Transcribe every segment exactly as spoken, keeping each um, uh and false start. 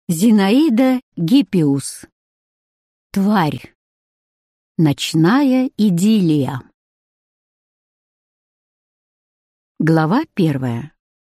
Зинаида Гиппиус. Тварь. Ночная идиллия. Глава первая.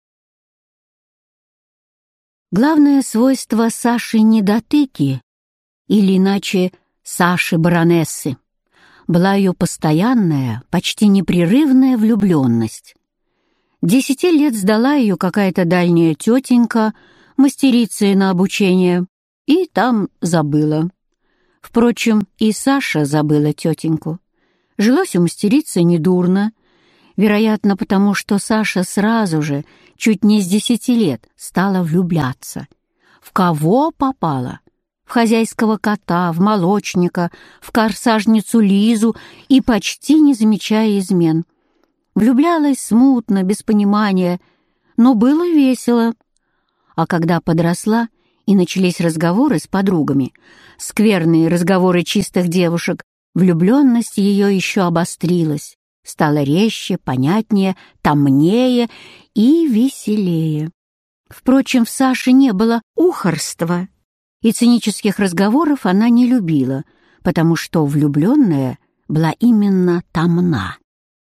Главное свойство Саши Недотыки, или иначе Саши Баронессы, была ее постоянная, почти непрерывная влюбленность. Десяти лет сдала ее какая-то дальняя тетенька, мастерицей на обучение, и там забыла. Впрочем, и Саша забыла тетеньку. Жилось у мастерицы недурно, вероятно, потому что Саша сразу же, чуть не с десяти лет, стала влюбляться. В кого попала? В хозяйского кота, в молочника, в корсажницу Лизу, и почти не замечая измен. Влюблялась смутно, без понимания, но было весело. А когда подросла и начались разговоры с подругами, скверные разговоры чистых девушек, влюбленность ее еще обострилась, стала резче, понятнее, томнее и веселее. Впрочем, в Саше не было ухарства, и цинических разговоров она не любила, потому что влюбленная была именно томна.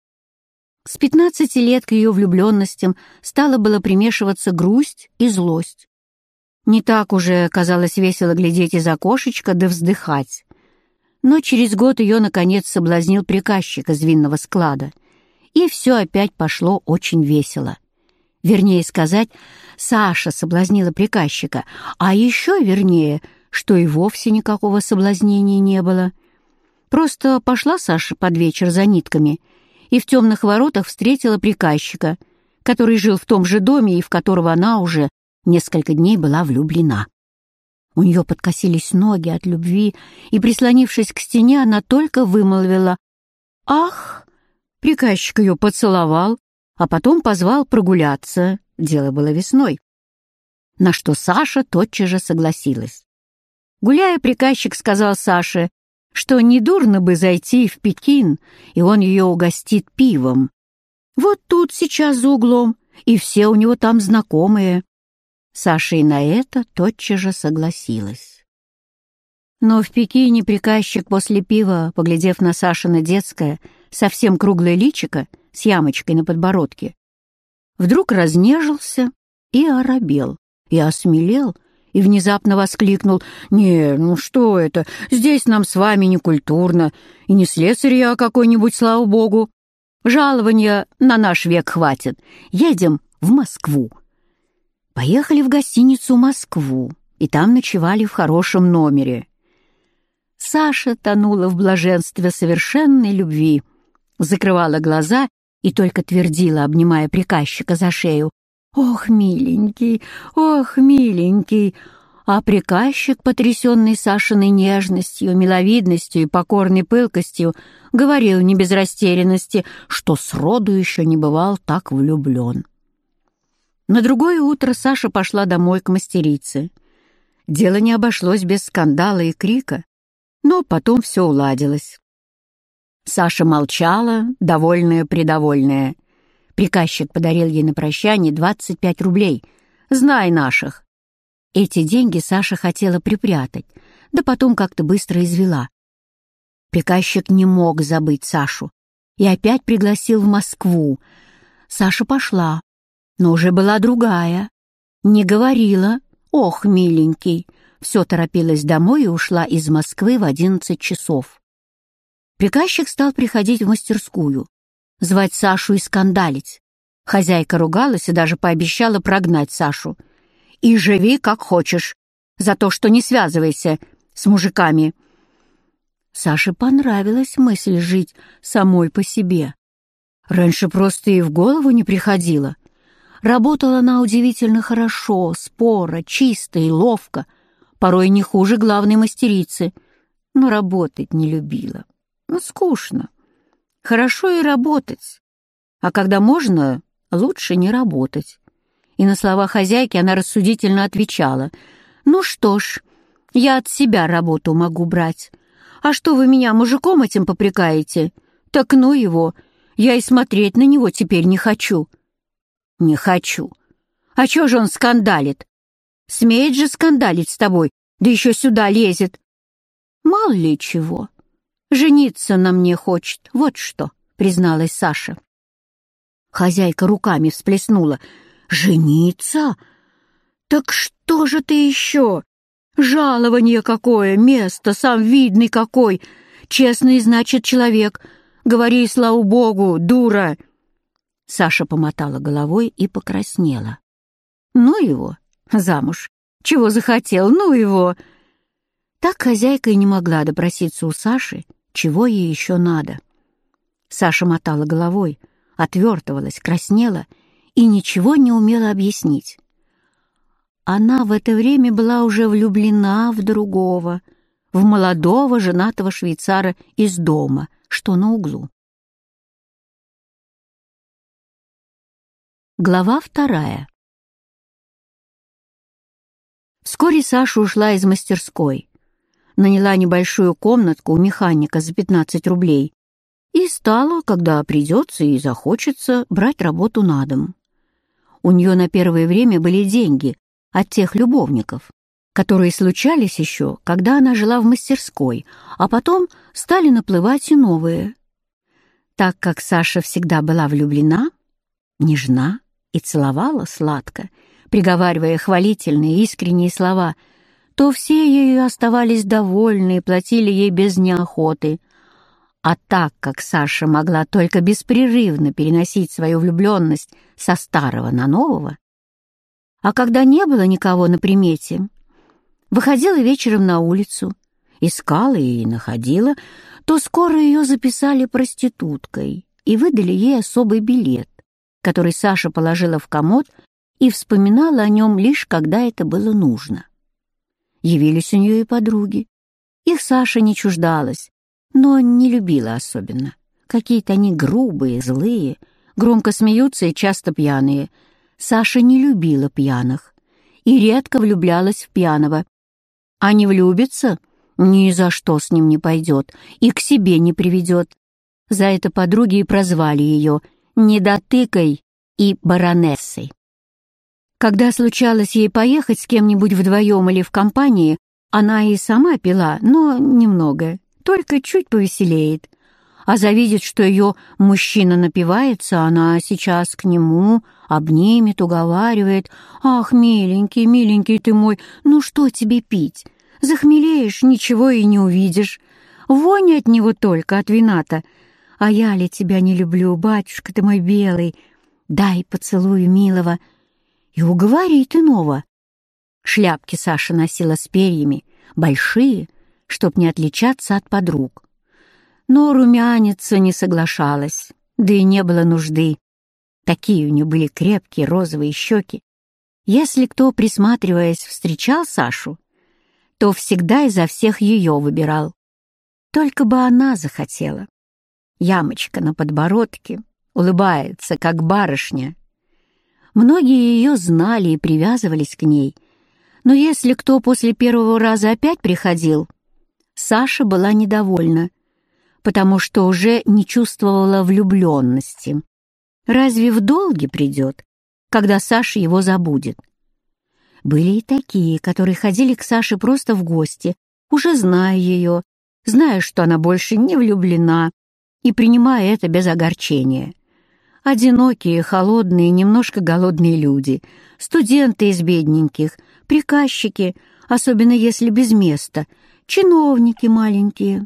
С пятнадцати лет к ее влюбленностям стало было примешиваться грусть и злость. Не так уже казалось весело глядеть из окошечка да вздыхать. Но через год ее, наконец, соблазнил приказчик из винного склада, и все опять пошло очень весело. Вернее сказать, Саша соблазнила приказчика, а еще вернее, что и вовсе никакого соблазнения не было. Просто пошла Саша под вечер за нитками и в темных воротах встретила приказчика, который жил в том же доме и в которого она уже несколько дней была влюблена. У нее подкосились ноги от любви, и, прислонившись к стене, она только вымолвила «Ах!». Приказчик ее поцеловал, а потом позвал прогуляться, дело было весной, на что Саша тотчас же согласилась. Гуляя, приказчик сказал Саше, что недурно бы зайти в Пекин, и он ее угостит пивом. Вот тут сейчас за углом, и все у него там знакомые. Саша и на это тотчас же согласилась. Но в Пекине приказчик после пива, поглядев на Сашино детское, совсем круглое личико с ямочкой на подбородке, вдруг разнежился и оробел, и осмелел, и внезапно воскликнул: «Не, ну что это, здесь нам с вами не культурно, и не слесарь я какой-нибудь, слава богу. Жалования на наш век хватит. Едем в Москву». Поехали в гостиницу «Москву», и там ночевали в хорошем номере. Саша тонула в блаженстве совершенной любви, закрывала глаза и только твердила, обнимая приказчика за шею: «Ох, миленький, ох, миленький!» А приказчик, потрясенный Сашиной нежностью, миловидностью и покорной пылкостью, говорил не без растерянности, что сроду еще не бывал так влюблен. На другое утро Саша пошла домой к мастерице. Дело не обошлось без скандала и крика, но потом все уладилось. Саша молчала, довольная-предовольная. Приказчик подарил ей на прощание двадцать пять рублей. Знай наших. Эти деньги Саша хотела припрятать, да потом как-то быстро извела. Приказчик не мог забыть Сашу и опять пригласил в Москву. Саша пошла, но уже была другая. Не говорила «Ох, миленький», все торопилась домой и ушла из Москвы в одиннадцать часов. Приказчик стал приходить в мастерскую, звать Сашу и скандалить. Хозяйка ругалась и даже пообещала прогнать Сашу. «И живи как хочешь, за то, что не связывайся с мужиками». Саше понравилась мысль жить самой по себе. Раньше просто и в голову не приходило. Работала она удивительно хорошо, споро, чисто и ловко, порой не хуже главной мастерицы, но работать не любила. Ну, скучно. Хорошо и работать, а когда можно, лучше не работать. И на слова хозяйки она рассудительно отвечала: «Ну что ж, я от себя работу могу брать. А что вы меня мужиком этим попрекаете? Так ну его, я и смотреть на него теперь не хочу». «Не хочу. А чё же он скандалит? Смеет же скандалить с тобой, да еще сюда лезет. Мало ли чего. Жениться на мне хочет, вот что, призналась Саша. Хозяйка руками всплеснула. Жениться? Так что же ты еще? Жалование какое, место, сам видный какой. Честный, значит, человек. Говори, слава богу, дура. Саша помотала головой и покраснела. Ну его, замуж. Чего захотел, ну его. Так хозяйка и не могла допроситься у Саши, чего ей еще надо. Саша мотала головой, отвертывалась, краснела и ничего не умела объяснить. Она в это время была уже влюблена в другого, в молодого женатого швейцара из дома, что на углу. Глава вторая. Вскоре Саша ушла из мастерской, наняла небольшую комнатку у механика за пятнадцать рублей и стала, когда придется и захочется, брать работу на дом. У нее на первое время были деньги от тех любовников, которые случались еще, когда она жила в мастерской, а потом стали наплывать и новые. Так как Саша всегда была влюблена, нежна и целовала сладко, приговаривая хвалительные искренние слова, то все ею оставались довольны и платили ей без неохоты. А так как Саша могла только беспрерывно переносить свою влюбленность со старого на нового, а когда не было никого на примете, выходила вечером на улицу, искала и находила, то скоро ее записали проституткой и выдали ей особый билет, который Саша положила в комод и вспоминала о нем лишь когда это было нужно. Явились у нее и подруги. Их Саша не чуждалась, но не любила особенно. Какие-то они грубые, злые, громко смеются и часто пьяные. Саша не любила пьяных и редко влюблялась в пьяного. А не влюбится, ни за что с ним не пойдет и к себе не приведет. За это подруги и прозвали ее «недотыкой» и «баронессой». Когда случалось ей поехать с кем-нибудь вдвоем или в компании, она и сама пила, но немного, только чуть повеселеет. А завидит, что ее мужчина напивается, она сейчас к нему обнимет, уговаривает. «Ах, миленький, миленький ты мой, ну что тебе пить? Захмелеешь, ничего и не увидишь. Вонь от него только, от вина-то. А я ли тебя не люблю, батюшка ты мой белый? Дай поцелую милого». И уговорит иного. Шляпки Саша носила с перьями, большие, чтоб не отличаться от подруг. Но румяниться не соглашалась, да и не было нужды. Такие у нее были крепкие розовые щеки. Если кто, присматриваясь, встречал Сашу, то всегда изо всех ее выбирал. Только бы она захотела. Ямочка на подбородке, улыбается, как барышня. Многие ее знали и привязывались к ней, но если кто после первого раза опять приходил, Саша была недовольна, потому что уже не чувствовала влюбленности. Разве в долги придет, когда Саша его забудет? Были и такие, которые ходили к Саше просто в гости, уже зная ее, зная, что она больше не влюблена, и принимая это без огорчения. Одинокие, холодные, немножко голодные люди, студенты из бедненьких, приказчики, особенно если без места, чиновники маленькие.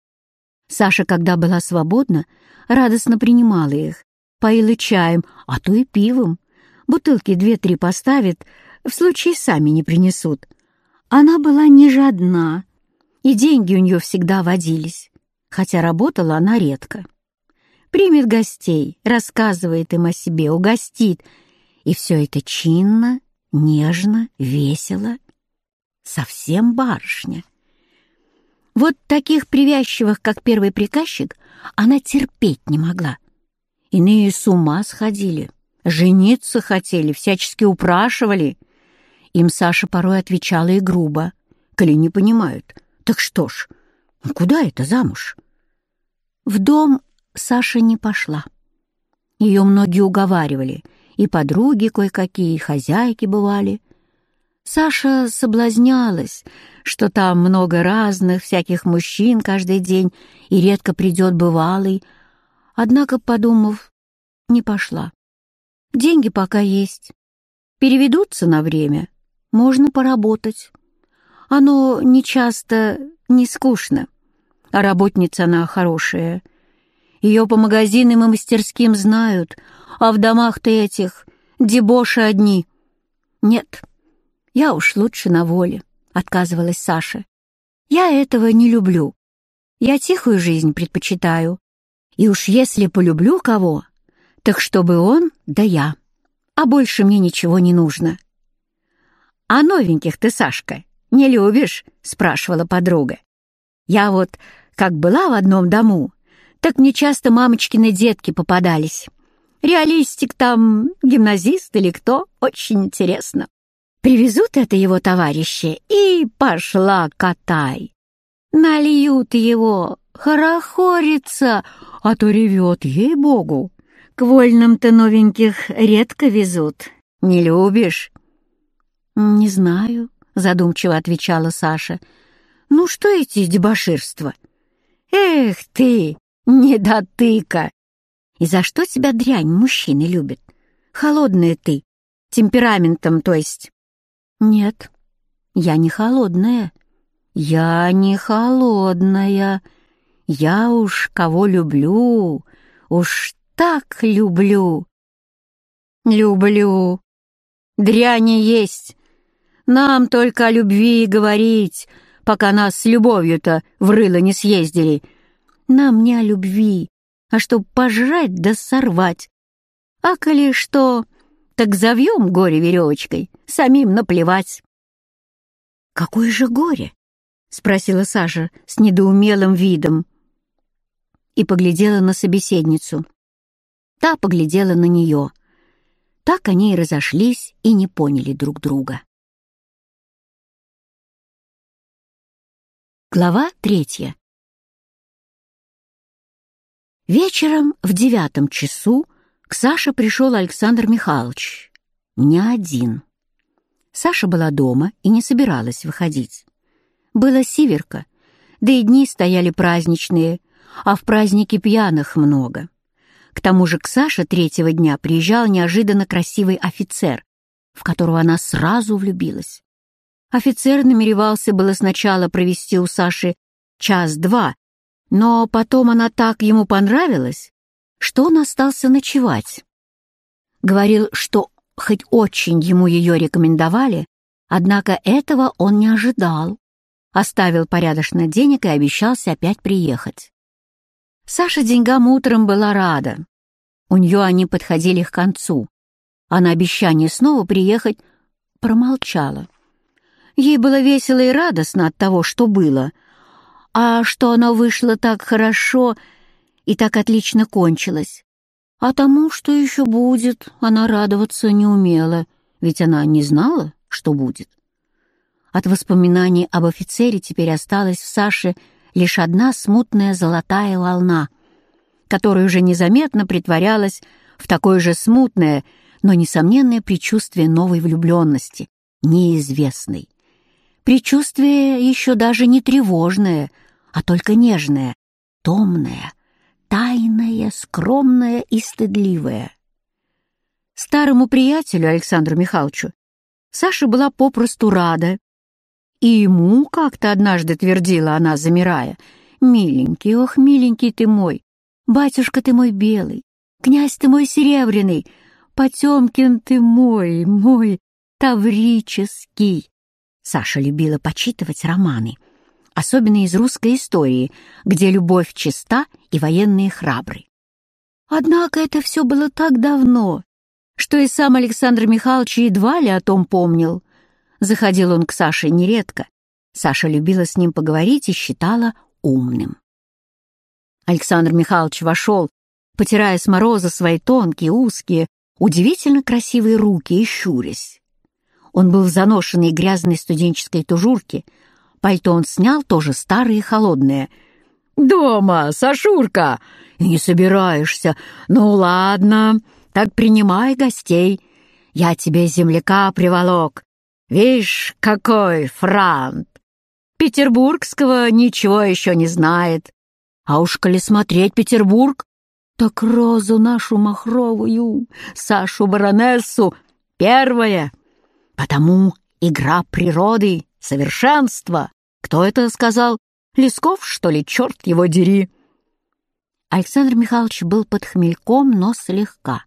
Саша, когда была свободна, радостно принимала их, поила чаем, а то и пивом. Бутылки две-три поставит, в случае сами не принесут. Она была не жадна, и деньги у нее всегда водились, хотя работала она редко. Примет гостей, рассказывает им о себе, угостит. И все это чинно, нежно, весело. Совсем барышня. Вот таких привязчивых, как первый приказчик, она терпеть не могла. Иные с ума сходили, жениться хотели, всячески упрашивали. Им Саша порой отвечала и грубо. Коли не понимают, так что ж, куда это замуж? В дом Саша не пошла. Ее многие уговаривали, и подруги кое-какие, и хозяйки бывали. Саша соблазнялась, что там много разных всяких мужчин каждый день и редко придет бывалый, однако, подумав, не пошла. Деньги пока есть. Переведутся на время, можно поработать. Оно не часто не скучно, а работница она хорошая. Ее по магазинам и мастерским знают, а в домах-то этих дебоши одни. Нет, я уж лучше на воле, отказывалась Саша. Я этого не люблю. Я тихую жизнь предпочитаю. И уж если полюблю кого, так чтобы он, да я. А больше мне ничего не нужно. «А новеньких ты, Сашка, не любишь?» — спрашивала подруга. «Я вот как была в одном дому, так мне часто мамочкины детки попадались. Реалистик там, гимназист или кто, очень интересно. Привезут это его товарищи, и пошла катай. Нальют его, хорохорится, а то ревет, ей-богу. К вольным-то новеньких редко везут. Не любишь?» «Не знаю», — задумчиво отвечала Саша. «Ну что эти дебоширства?» «Эх ты, недотыка! И за что тебя дрянь мужчины любят? Холодная ты, темпераментом, то есть?» «Нет, я не холодная. Я не холодная. Я уж кого люблю, уж так люблю». «Люблю. Дряни есть. Нам только о любви и говорить, пока нас с любовью-то в рыло не съездили. Нам не о любви, а чтоб пожрать да сорвать. А коли что, так завьем горе веревочкой, самим наплевать». «Какое же горе?» — спросила Саша с недоумелым видом и поглядела на собеседницу. Та поглядела на нее. Так они и разошлись и не поняли друг друга. Глава третья. Вечером в девятом часу к Саше пришел Александр Михайлович. Не один. Саша была дома и не собиралась выходить. Было сиверка, да и дни стояли праздничные, а в празднике пьяных много. К тому же к Саше третьего дня приезжал неожиданно красивый офицер, в которого она сразу влюбилась. Офицер намеревался было сначала провести у Саши час-два, но потом она так ему понравилась, что он остался ночевать. Говорил, что хоть очень ему ее рекомендовали, однако этого он не ожидал. Оставил порядочно денег и обещался опять приехать. Саша деньгам утром была рада. У нее они подходили к концу, а на обещание снова приехать промолчала. Ей было весело и радостно от того, что было, а что оно вышло так хорошо и так отлично кончилось. А тому, что еще будет, она радоваться не умела, ведь она не знала, что будет. От воспоминаний об офицере теперь осталась в Саше лишь одна смутная золотая волна, которая уже незаметно притворялась в такое же смутное, но несомненное предчувствие новой влюбленности, неизвестной. Предчувствие еще даже не тревожное, а только нежное, томное, тайное, скромное и стыдливое. Старому приятелю Александру Михайловичу Саша была попросту рада, и ему как-то однажды твердила она, замирая: «Миленький, ох, миленький ты мой, батюшка ты мой белый, князь ты мой серебряный, Потемкин ты мой, мой таврический». Саша любила почитывать романы, особенно из русской истории, где любовь чиста и военные храбры. Однако это все было так давно, что и сам Александр Михайлович едва ли о том помнил. Заходил он к Саше нередко. Саша любила с ним поговорить и считала умным. Александр Михайлович вошел, потирая с мороза свои тонкие, узкие, удивительно красивые руки и щурясь. Он был в заношенной грязной студенческой тужурке, пальто он снял, тоже старое и холодное. «Дома, Сашурка! И не собираешься? Ну ладно, так принимай гостей. Я тебе земляка приволок. Вишь, какой франт! Петербургского ничего еще не знает. А уж коли смотреть Петербург, так розу нашу махровую, Сашу баронессу, первое. Потому игра природы, совершенство. Кто это сказал? Лесков, что ли? Черт его дери!» Александр Михайлович был под хмельком, но слегка.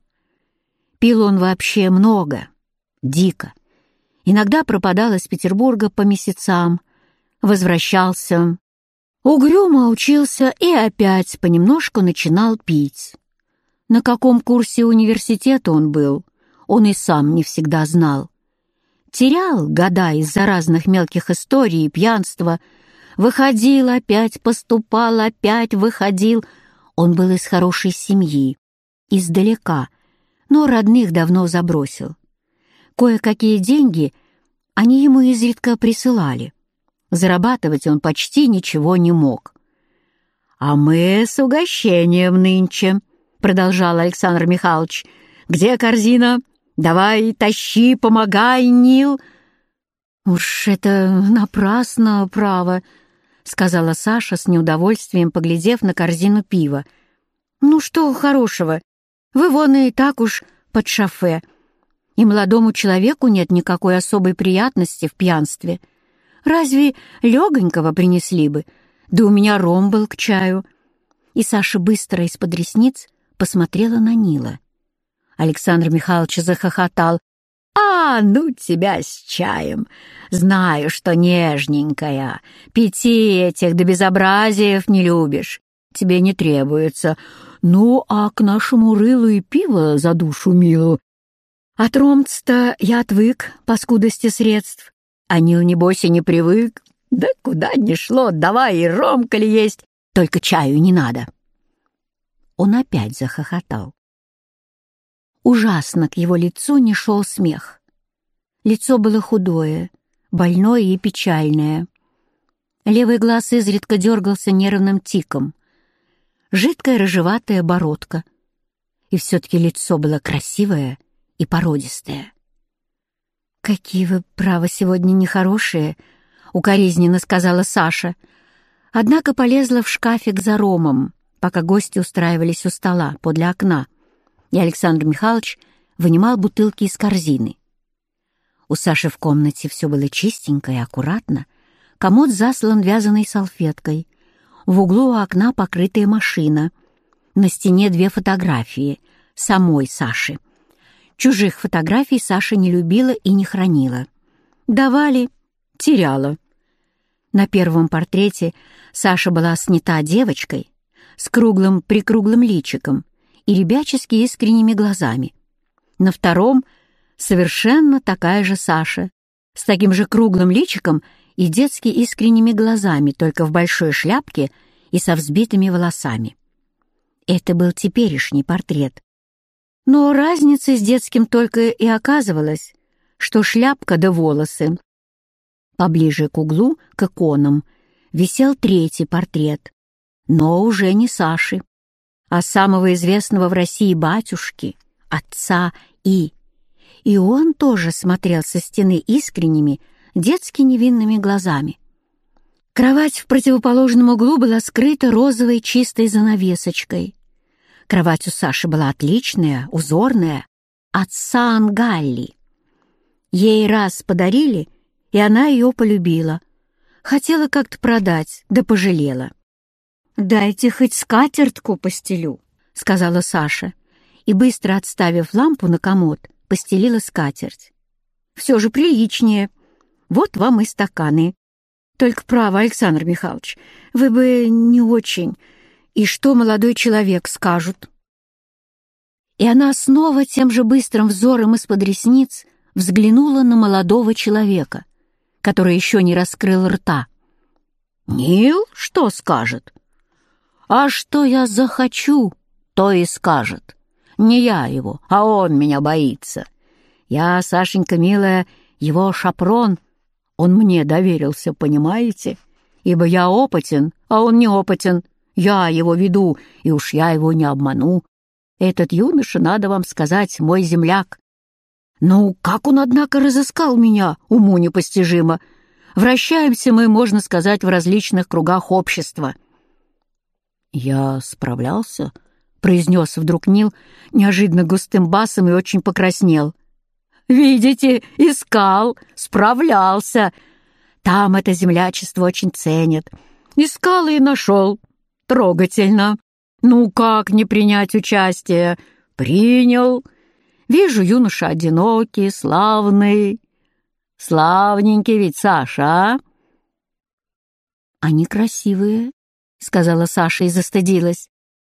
Пил он вообще много, дико. Иногда пропадал из Петербурга по месяцам, возвращался. Угрюмо учился и опять понемножку начинал пить. На каком курсе университета он был, он и сам не всегда знал. Терял года из-за разных мелких историй и пьянства, выходил опять, поступал, опять выходил. Он был из хорошей семьи, издалека, но родных давно забросил. Кое-какие деньги они ему изредка присылали. Зарабатывать он почти ничего не мог. «А мы с угощением нынче», — продолжал Александр Михайлович. «Где корзина? Давай, тащи, помогай, Нил». «Уж это напрасно, право», — сказала Саша с неудовольствием, поглядев на корзину пива. «Ну что хорошего? Вы вон и так уж под шофе. И молодому человеку нет никакой особой приятности в пьянстве. Разве легонького принесли бы? Да у меня ром был к чаю». И Саша быстро из-под ресниц посмотрела на Нила. Александр Михайлович захохотал. «А, ну тебя с чаем! Знаю, что нежненькая. Пяти этих до безобразиев не любишь. Тебе не требуется. Ну, а к нашему рылу и пиво за душу милу. От ромца-то я отвык по скудости средств. А Нил, небось, и не привык. Да куда ни шло, давай и ром, коли есть. Только чаю не надо». Он опять захохотал. Ужасно к его лицу не шел смех. Лицо было худое, больное и печальное. Левый глаз изредка дергался нервным тиком. Жидкая рыжеватая бородка. И все-таки лицо было красивое и породистое. «Какие вы, право, сегодня нехорошие», — укоризненно сказала Саша. Однако полезла в шкафик за ромом, пока гости устраивались у стола подле окна, и Александр Михайлович вынимал бутылки из корзины. У Саши в комнате все было чистенько и аккуратно, комод заслан вязаной салфеткой, в углу у окна покрытая машина, на стене две фотографии самой Саши. Чужих фотографий Саша не любила и не хранила. Давали, теряла. На первом портрете Саша была снята девочкой с круглым-прикруглым личиком и ребячески искренними глазами. На втором совершенно такая же Саша, с таким же круглым личиком и детски искренними глазами, только в большой шляпке и со взбитыми волосами. Это был теперешний портрет. Но разница с детским только и оказывалась, что шляпка да волосы. Поближе к углу, к иконам, висел третий портрет, но уже не Саши, а самого известного в России батюшки, отца И. И он тоже смотрел со стены искренними, детски невинными глазами. Кровать в противоположном углу была скрыта розовой чистой занавесочкой. Кровать у Саши была отличная, узорная, от Сан-Галли. Ей раз подарили, и она ее полюбила. Хотела как-то продать, да пожалела. «Дайте хоть скатертку постелю», — сказала Саша, и, быстро отставив лампу на комод, постелила скатерть. «Все же приличнее. Вот вам и стаканы. Только право, Александр Михайлович, вы бы не очень. И что молодой человек скажут?» И она снова тем же быстрым взором из-под ресниц взглянула на молодого человека, который еще не раскрыл рта. «Нил что скажет?» «А что я захочу, то и скажет. Не я его, а он меня боится. Я, Сашенька, милая, его шапрон. Он мне доверился, понимаете? Ибо я опытен, а он не опытен. Я его веду, и уж я его не обману. Этот юноша, надо вам сказать, мой земляк. Ну, как он, однако, разыскал меня, уму непостижимо. Вращаемся мы, можно сказать, в различных кругах общества». «Я справлялся», — произнес вдруг Нил неожиданно густым басом и очень покраснел. «Видите, искал, справлялся. Там это землячество очень ценят. Искал и нашел. Трогательно. Ну, как не принять участие? Принял. Вижу, юноша одинокий, славный. Славненький ведь Саша, а?» «Они красивые», — сказала Саша и застыдилась.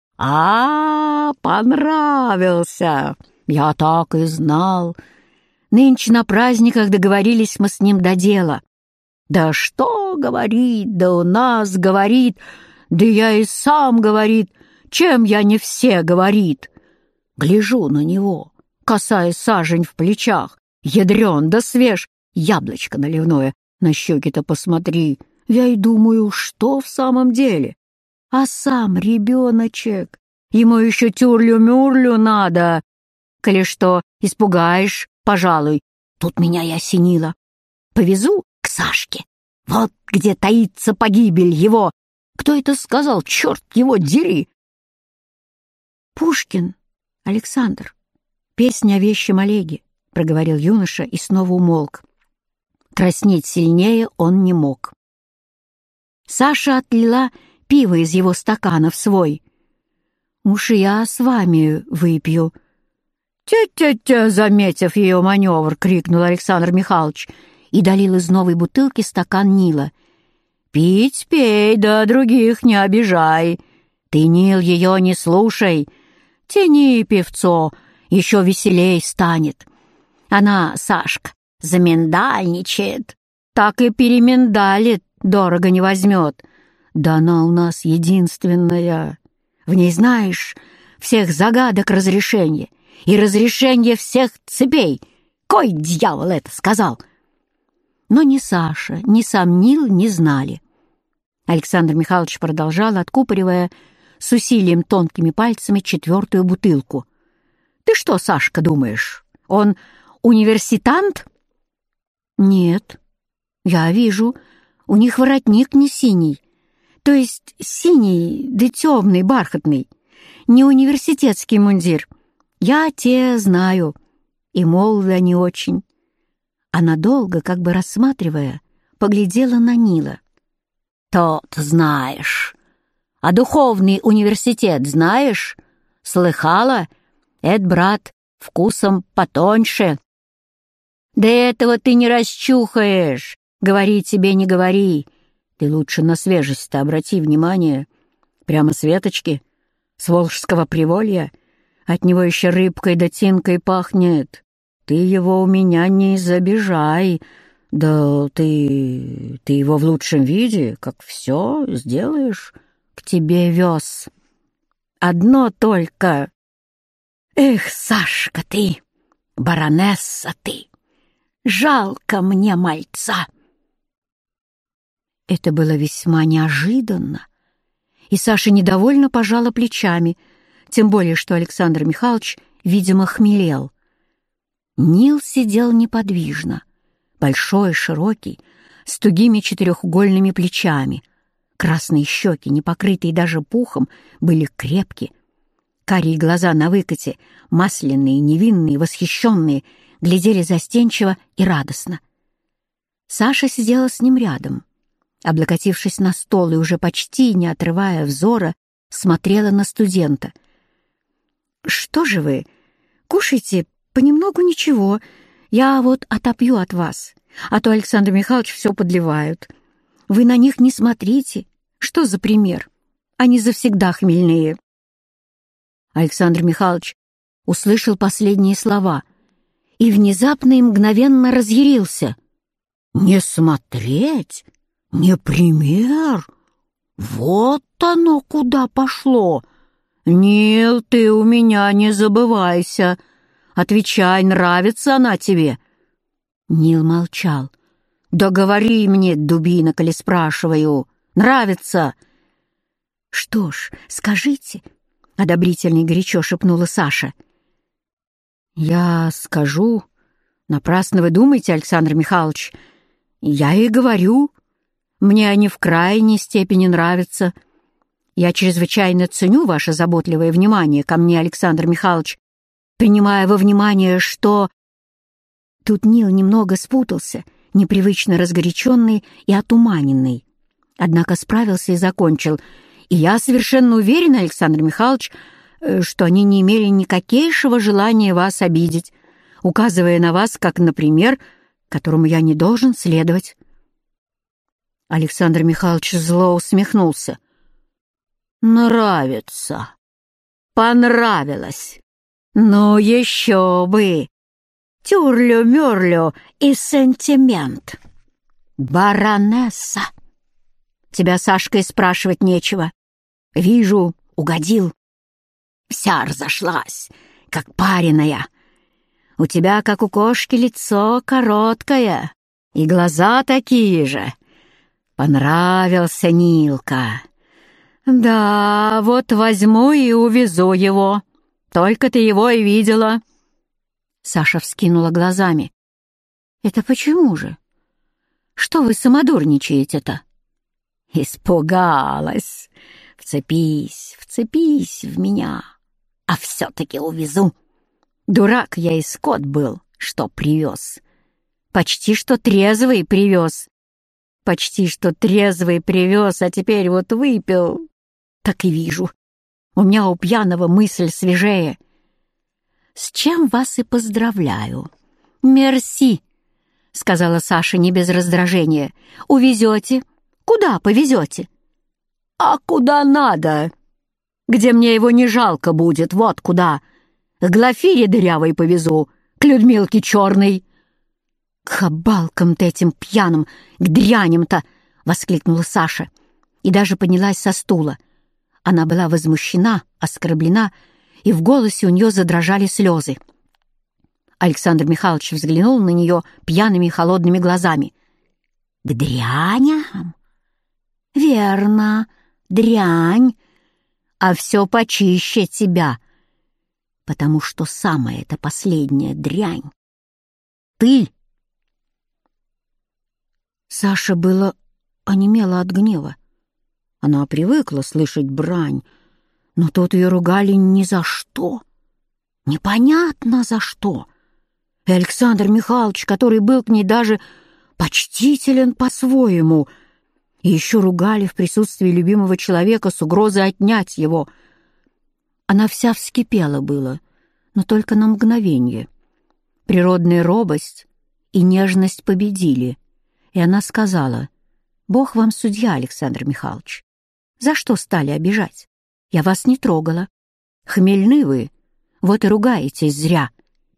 «А, понравился! Я так и знал. Нынче на праздниках договорились мы с ним до дела. Да что говорит, да у нас говорит, да я и сам говорит, чем я не все говорит. Гляжу на него, касаясь сажень в плечах, ядрен да свеж, яблочко наливное, на щеки-то посмотри. Я и думаю, что в самом деле? А сам ребеночек, ему еще тюрлю-мюрлю надо. Коли что, испугаешь, пожалуй, тут меня и осенило. Повезу к Сашке, вот где таится погибель его. Кто это сказал, черт его дери?» «Пушкин, Александр, песня о вещем Олеге», — проговорил юноша и снова умолк. Краснеть сильнее он не мог. Саша отлила пиво из его стакана в свой. «Уж я с вами выпью». «Тя-тя-тя!» — заметив ее маневр, крикнул Александр Михайлович и долил из новой бутылки стакан Нила. «Пить пей, да других не обижай. Ты, Нил, ее не слушай. Тяни певцо, еще веселей станет. Она, Сашка, заминдальничает, так и переминдалит, дорого не возьмет. Да она у нас единственная. В ней, знаешь, всех загадок разрешение и разрешение всех цепей. Кой дьявол это сказал?» Но ни Саша, ни сам Нил не знали. Александр Михайлович продолжал, откупоривая с усилием тонкими пальцами четвертую бутылку. «Ты что, Сашка, думаешь, он университант?» «Нет, я вижу, у них воротник не синий, то есть синий да темный, бархатный, не университетский мундир. Я те знаю, и молоды они очень». Она долго, как бы рассматривая, поглядела на Нила. «Тот знаешь. А духовный университет знаешь? Слыхала? Эд, брат, вкусом потоньше». «Да этого ты не расчухаешь. Говори тебе, не говори. Ты лучше на свежесть-то обрати внимание. Прямо с веточки, с Волжского приволья. От него еще рыбкой да тинкой пахнет. Ты его у меня не забежай. Да ты... ты его в лучшем виде, как все сделаешь. К тебе вез. Одно только... Эх, Сашка ты, баронесса ты, жалко мне мальца». Это было весьма неожиданно, и Саша недовольно пожала плечами, тем более что Александр Михайлович, видимо, хмелел. Нил сидел неподвижно, большой, широкий, с тугими четырехугольными плечами. Красные щеки, не покрытые даже пухом, были крепки. Карие глаза на выкате, масляные, невинные, восхищенные, глядели застенчиво и радостно. Саша сидела с ним рядом, облокотившись на стол и уже почти не отрывая взора, смотрела на студента. «Что же вы? Кушайте понемногу, ничего. Я вот отопью от вас, а то Александр Михайлович все подливают. Вы на них не смотрите. Что за пример? Они завсегда хмельные». Александр Михайлович услышал последние слова и внезапно и мгновенно разъярился. «Не смотреть? Не пример? Вот оно куда пошло! Нил, ты у меня не забывайся. Отвечай, нравится она тебе?» Нил молчал. «Да говори мне, дубина, коли спрашиваю. Нравится?» «Что ж, скажите», — одобрительно и горячо шепнула Саша. «Я скажу, Напрасно вы думаете, Александр Михайлович. Я и говорю. Мне они в крайней степени нравятся. Я чрезвычайно ценю ваше заботливое внимание ко мне, Александр Михайлович, принимая во внимание, что...» Тут Нил немного спутался, непривычно разгоряченный и отуманенный. Однако справился и закончил. «И я совершенно уверен, Александр Михайлович, что они не имели никакейшего желания вас обидеть, указывая на вас как на пример, которому я не должен следовать». Александр Михайлович зло усмехнулся. «Нравится. Понравилось. Ну еще бы. Тюрлю-мюрлю и сентимент. Баронесса. Тебя, Сашка, и спрашивать нечего. Вижу, угодил. Вся разошлась, как пареная. У тебя, как у кошки, лицо короткое, и глаза такие же. Понравился Нилка. Да, вот возьму и увезу его. Только ты его и видела». Саша вскинула глазами. «Это почему же? Что вы самодурничаете-то?» «Испугалась. Вцепись, вцепись в меня. А все-таки увезу. Дурак я и скот был, что привез. Почти что трезвый привез. Почти что трезвый привез, а теперь вот выпил. Так и вижу. У меня у пьяного мысль свежее. С чем вас и поздравляю. Мерси, — сказала Саша не без раздражения. Увезете? Куда повезете? А куда надо? Где мне его не жалко будет, вот куда. К Глафире дырявой повезу, к Людмилке черной. К хабалкам-то этим пьяным, к дряням-то, — воскликнула Саша и даже поднялась со стула. Она была возмущена, оскорблена, и в голосе у нее задрожали слезы. Александр Михайлович взглянул на нее пьяными холодными глазами. «К дряням? Верно, дрянь, а все почище тебя, потому что самая эта последняя дрянь — ты». Саша было онемела от гнева. Она привыкла слышать брань, но тут ее ругали ни за что. Непонятно за что. И Александр Михайлович, который был к ней даже почтителен по-своему, и еще ругали в присутствии любимого человека с угрозой отнять его. Она вся вскипела было, но только на мгновение. Природная робость и нежность победили, и она сказала: «Бог вам судья, Александр Михайлович. За что стали обижать? Я вас не трогала. Хмельны вы, вот и ругаетесь зря».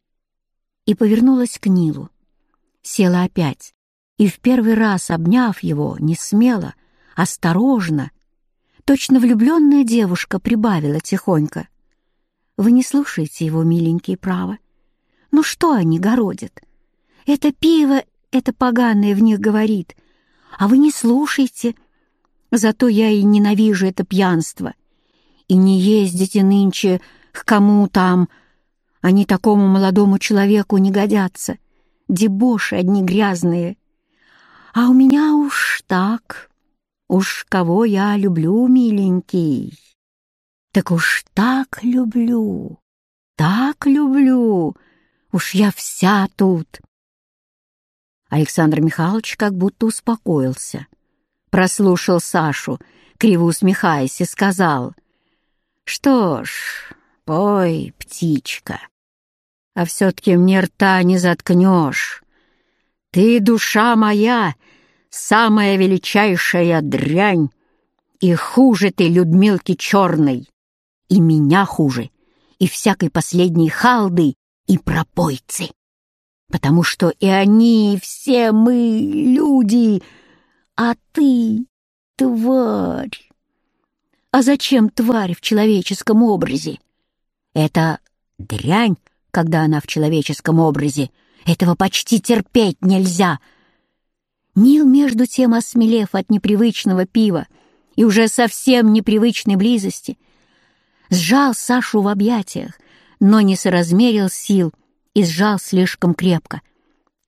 И повернулась к Нилу. Села опять, и в первый раз, обняв его, не смело, осторожно, точно влюбленная девушка прибавила тихонько: «Вы не слушаете его, миленький, право. Ну что они городят? Это пиво, это поганое в них говорит, а вы не слушайте. Зато я и ненавижу это пьянство. И не ездите нынче к кому там. Они такому молодому человеку не годятся. Дебоши одни грязные. А у меня уж так. Уж кого я люблю, миленький. Так уж так люблю, так люблю. Уж я вся тут». Александр Михайлович как будто успокоился. Прослушал Сашу, криво усмехаясь, и сказал: «Что ж, пой, птичка, а все-таки мне рта не заткнешь. Ты, душа моя, самая величайшая дрянь, и хуже ты Людмилки черной, и меня хуже, и всякой последней халды и пропойцы, потому что и они, и все мы люди, а ты — тварь. А зачем тварь в человеческом образе? Это дрянь, когда она в человеческом образе. Этого почти терпеть нельзя». Нил, между тем, осмелев от непривычного пива и уже совсем непривычной близости, сжал Сашу в объятиях, но не соразмерил сил и сжал слишком крепко.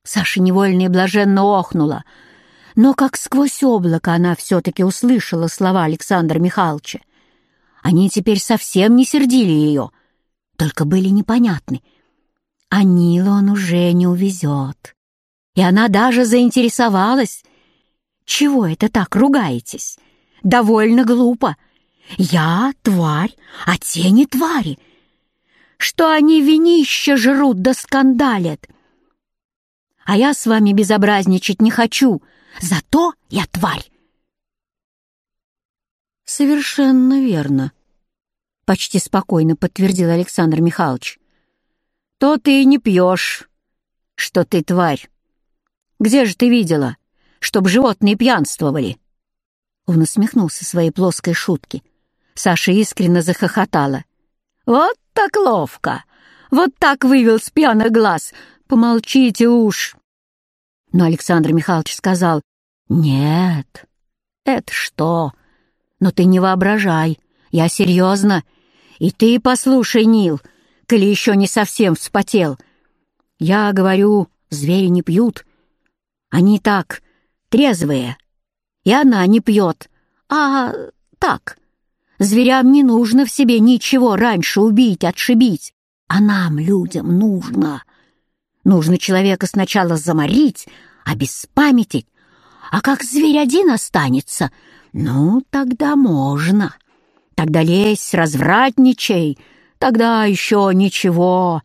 Саша невольно и блаженно охнула, но как сквозь облако она все-таки услышала слова Александра Михайловича. Они теперь совсем не сердили ее, только были непонятны. А Нила он уже не увезет. И она даже заинтересовалась. «Чего это так ругаетесь? Довольно глупо. Я тварь, а те не твари. Что они винище жрут да скандалят. А я с вами безобразничать не хочу, зато я тварь». «Совершенно верно», — почти спокойно подтвердил Александр Михайлович. «То ты и не пьешь, что ты тварь. Где же ты видела, чтоб животные пьянствовали?» Он усмехнулся своей плоской шутке. Саша искренне захохотала. «Вот так ловко! Вот так вывел с пьяных глаз! Помолчите уж!» Но Александр Михайлович сказал: «Нет, это что? Но ты не воображай, я серьезно. И ты послушай, Нил, коли еще не совсем вспотел. Я говорю, звери не пьют. Они так, трезвые. И она не пьет, а так. Зверям не нужно в себе ничего раньше убить, отшибить. А нам, людям, нужно. Нужно человека сначала заморить, обеспамятить. А как зверь один останется, ну, тогда можно. Тогда лезь, развратничай, тогда еще ничего».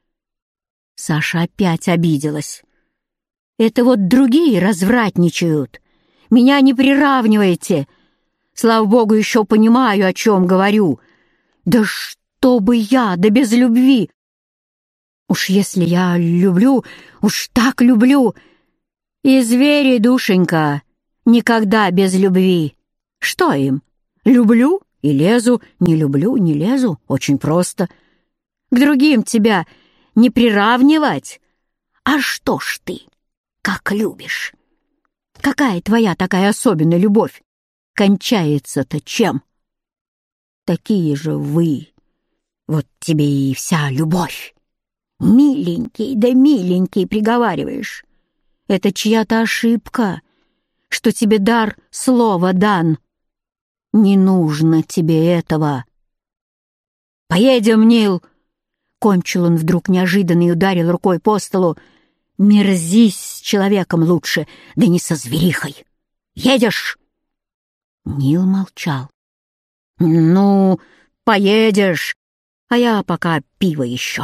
Саша опять обиделась. «Это вот другие развратничают. Меня не приравнивайте. Слава богу, еще понимаю, о чем говорю. Да что бы я, да без любви. Уж если я люблю, уж так люблю. И звери, душенька, никогда без любви. Что им? Люблю и лезу, не люблю, не лезу. Очень просто. К другим тебя не приравнивать. А что ж ты, как любишь? Какая твоя такая особенная любовь? Кончается-то чем? Такие же вы. Вот тебе и вся любовь. Миленький, да миленький, приговариваешь. Это чья-то ошибка, что тебе дар слова дан. Не нужно тебе этого. Поедем, Нил. Кончил он вдруг неожиданно и ударил рукой по столу. Мерзись с человеком лучше, да не со зверихой. Едешь? Нил молчал. Ну, поедешь, а я пока пиво еще.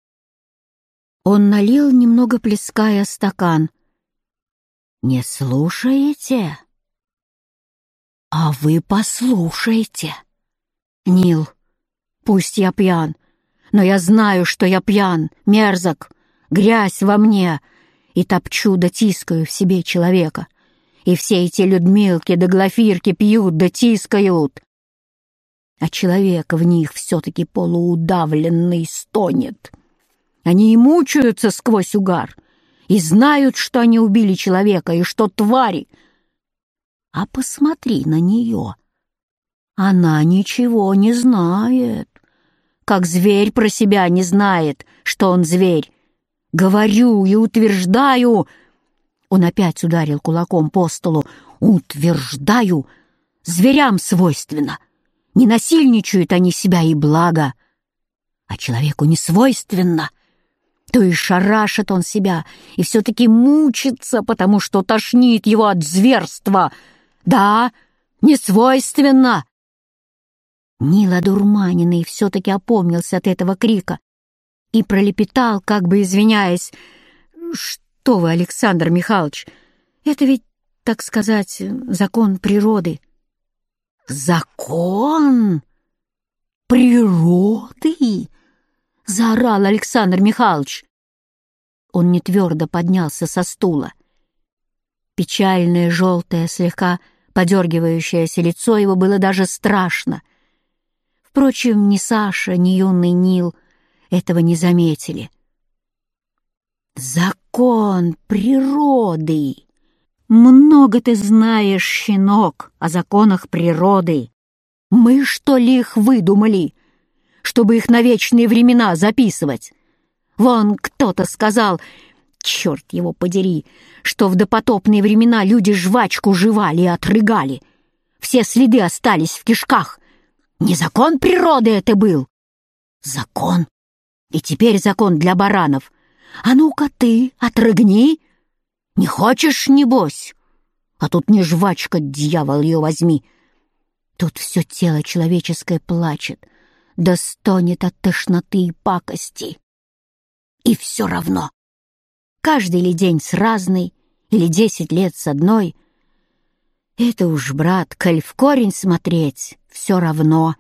Он налил, немного плеская, стакан. Не слушаете? А вы послушайте. Нил, пусть я пьян, но я знаю, что я пьян, мерзок, грязь во мне, и топчу да тискаю в себе человека. И все эти Людмилки да Глафирки пьют да тискают. А человек в них все-таки полуудавленный стонет. Они и мучаются сквозь угар, и знают, что они убили человека, и что твари. А посмотри на нее. Она ничего не знает, как зверь про себя не знает, что он зверь. Говорю и утверждаю. Он опять ударил кулаком по столу. Утверждаю, зверям свойственно. Не насильничают они себя, и благо. А человеку не свойственно. То и шарашит он себя, и все-таки мучится, потому что тошнит его от зверства. Да, не свойственно. Нил, одурманенный, все-таки опомнился от этого крика и пролепетал, как бы извиняясь: «Что вы, Александр Михайлович, это ведь, так сказать, закон природы». «Закон природы?» — заорал Александр Михайлович. Он нетвердо поднялся со стула. Печальное, желтое, слегка подергивающееся лицо его было даже страшно. Впрочем, ни Саша, ни юный Нил этого не заметили. «Закон природы! Много ты знаешь, щенок, о законах природы. Мы, что ли, их выдумали, чтобы их на вечные времена записывать? Вон кто-то сказал: Черт его подери, что в допотопные времена люди жвачку жевали и отрыгали. Все следы остались в кишках. Не закон природы это был. Закон. И теперь закон для баранов. А ну-ка ты, отрыгни. Не хочешь, небось? А тут не жвачка, дьявол ее возьми. Тут все тело человеческое плачет, да стонет от тошноты и пакости. И все равно. Каждый ли день с разной, или десять лет с одной. Это уж, брат, коль в корень смотреть, все равно.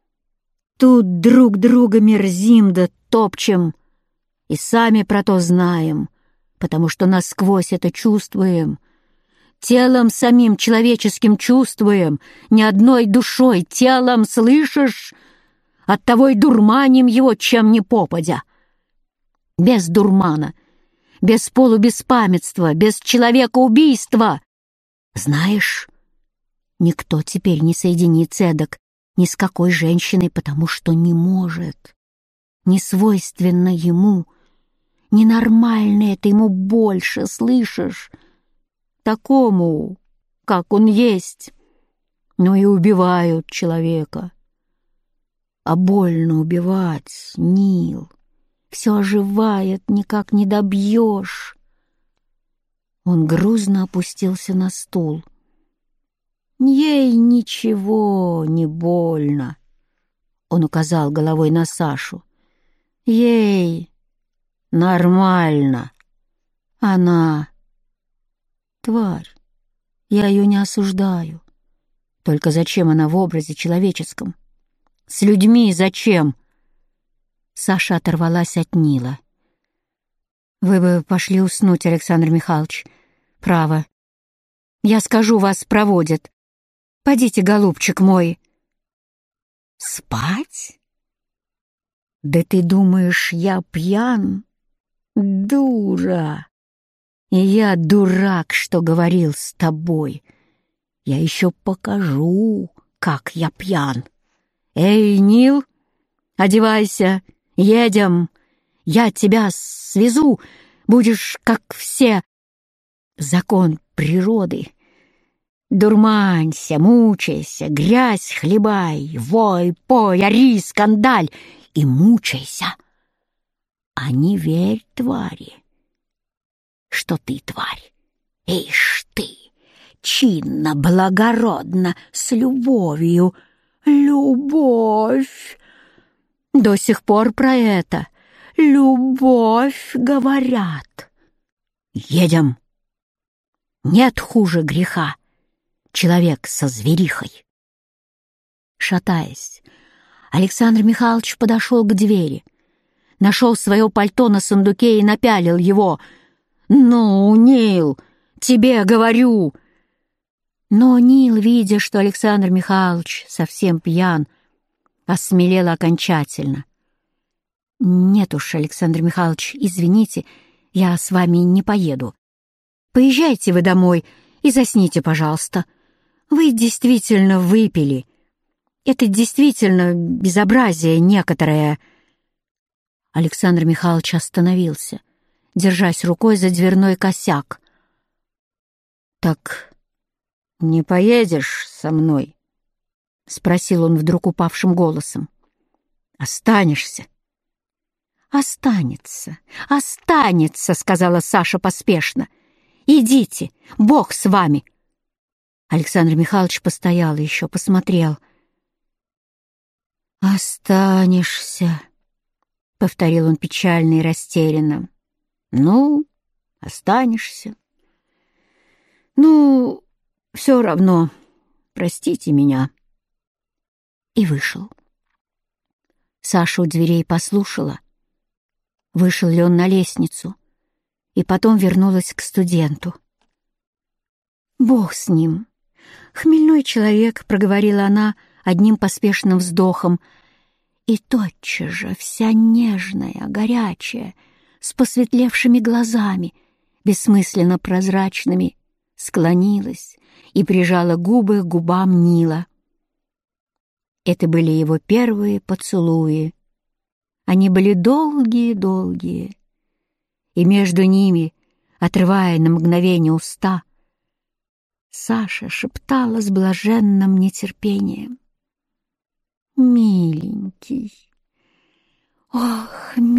Тут друг друга мерзим да топчем, и сами про то знаем, потому что насквозь это чувствуем. Телом самим человеческим чувствуем, не одной душой, телом, слышишь? Оттого и дурманим его, чем не попадя. Без дурмана, без полубеспамятства, без человекоубийства. Знаешь, никто теперь не соединится эдак ни с какой женщиной, потому что не может. Не свойственно ему, ненормально это ему больше, слышишь? Такому, как он есть, но и убивают человека. А больно убивать, Нил. Все оживает, никак не добьешь. Он грузно опустился на стул. Ей ничего не больно. Он указал головой на Сашу. Ей нормально. Она тварь. Я ее не осуждаю. Только зачем она в образе человеческом? С людьми зачем? Саша оторвалась от Нила. Вы бы пошли уснуть, Александр Михайлович. Право. Я скажу, вас проводят. Подите, голубчик мой. Спать? Да ты думаешь, я пьян? Дура! И я дурак, что говорил с тобой. Я еще покажу, как я пьян. Эй, Нил, одевайся, едем. Я тебя свезу, будешь как все. Закон природы. Дурманься, мучайся, грязь хлебай, вой, пой, ори, скандаль и мучайся. А не верь, твари, что ты тварь. Ишь ты, чинно, благородно, с любовью. Любовь. До сих пор про это. Любовь, говорят. Едем. Нет хуже греха. Человек со зверихой. Шатаясь, Александр Михайлович подошел к двери, нашел свое пальто на сундуке и напялил его. «Ну, Нил, тебе говорю!» Но Нил, видя, что Александр Михайлович совсем пьян, осмелел окончательно. «Нет уж, Александр Михайлович, извините, я с вами не поеду. Поезжайте вы домой и засните, пожалуйста. Вы действительно выпили. Это действительно безобразие некоторое». Александр Михайлович остановился, держась рукой за дверной косяк. «Так не поедешь со мной?» — спросил он вдруг упавшим голосом. «Останешься?» «Останется, останется», — сказала Саша поспешно. «Идите, Бог с вами». Александр Михайлович постоял еще, посмотрел. «Останешься», — повторил он печально и растерянно. «Ну, останешься. Ну, все равно, простите меня». И вышел. Саша у дверей послушала, вышел ли он на лестницу, и потом вернулась к студенту. «Бог с ним. Хмельной человек», — проговорила она одним поспешным вздохом, и тотчас же вся нежная, горячая, с посветлевшими глазами, бессмысленно прозрачными, склонилась и прижала губы к губам Нила. Это были его первые поцелуи. Они были долгие-долгие, и между ними, отрывая на мгновение уста, Саша шептала с блаженным нетерпением: «Миленький, ох,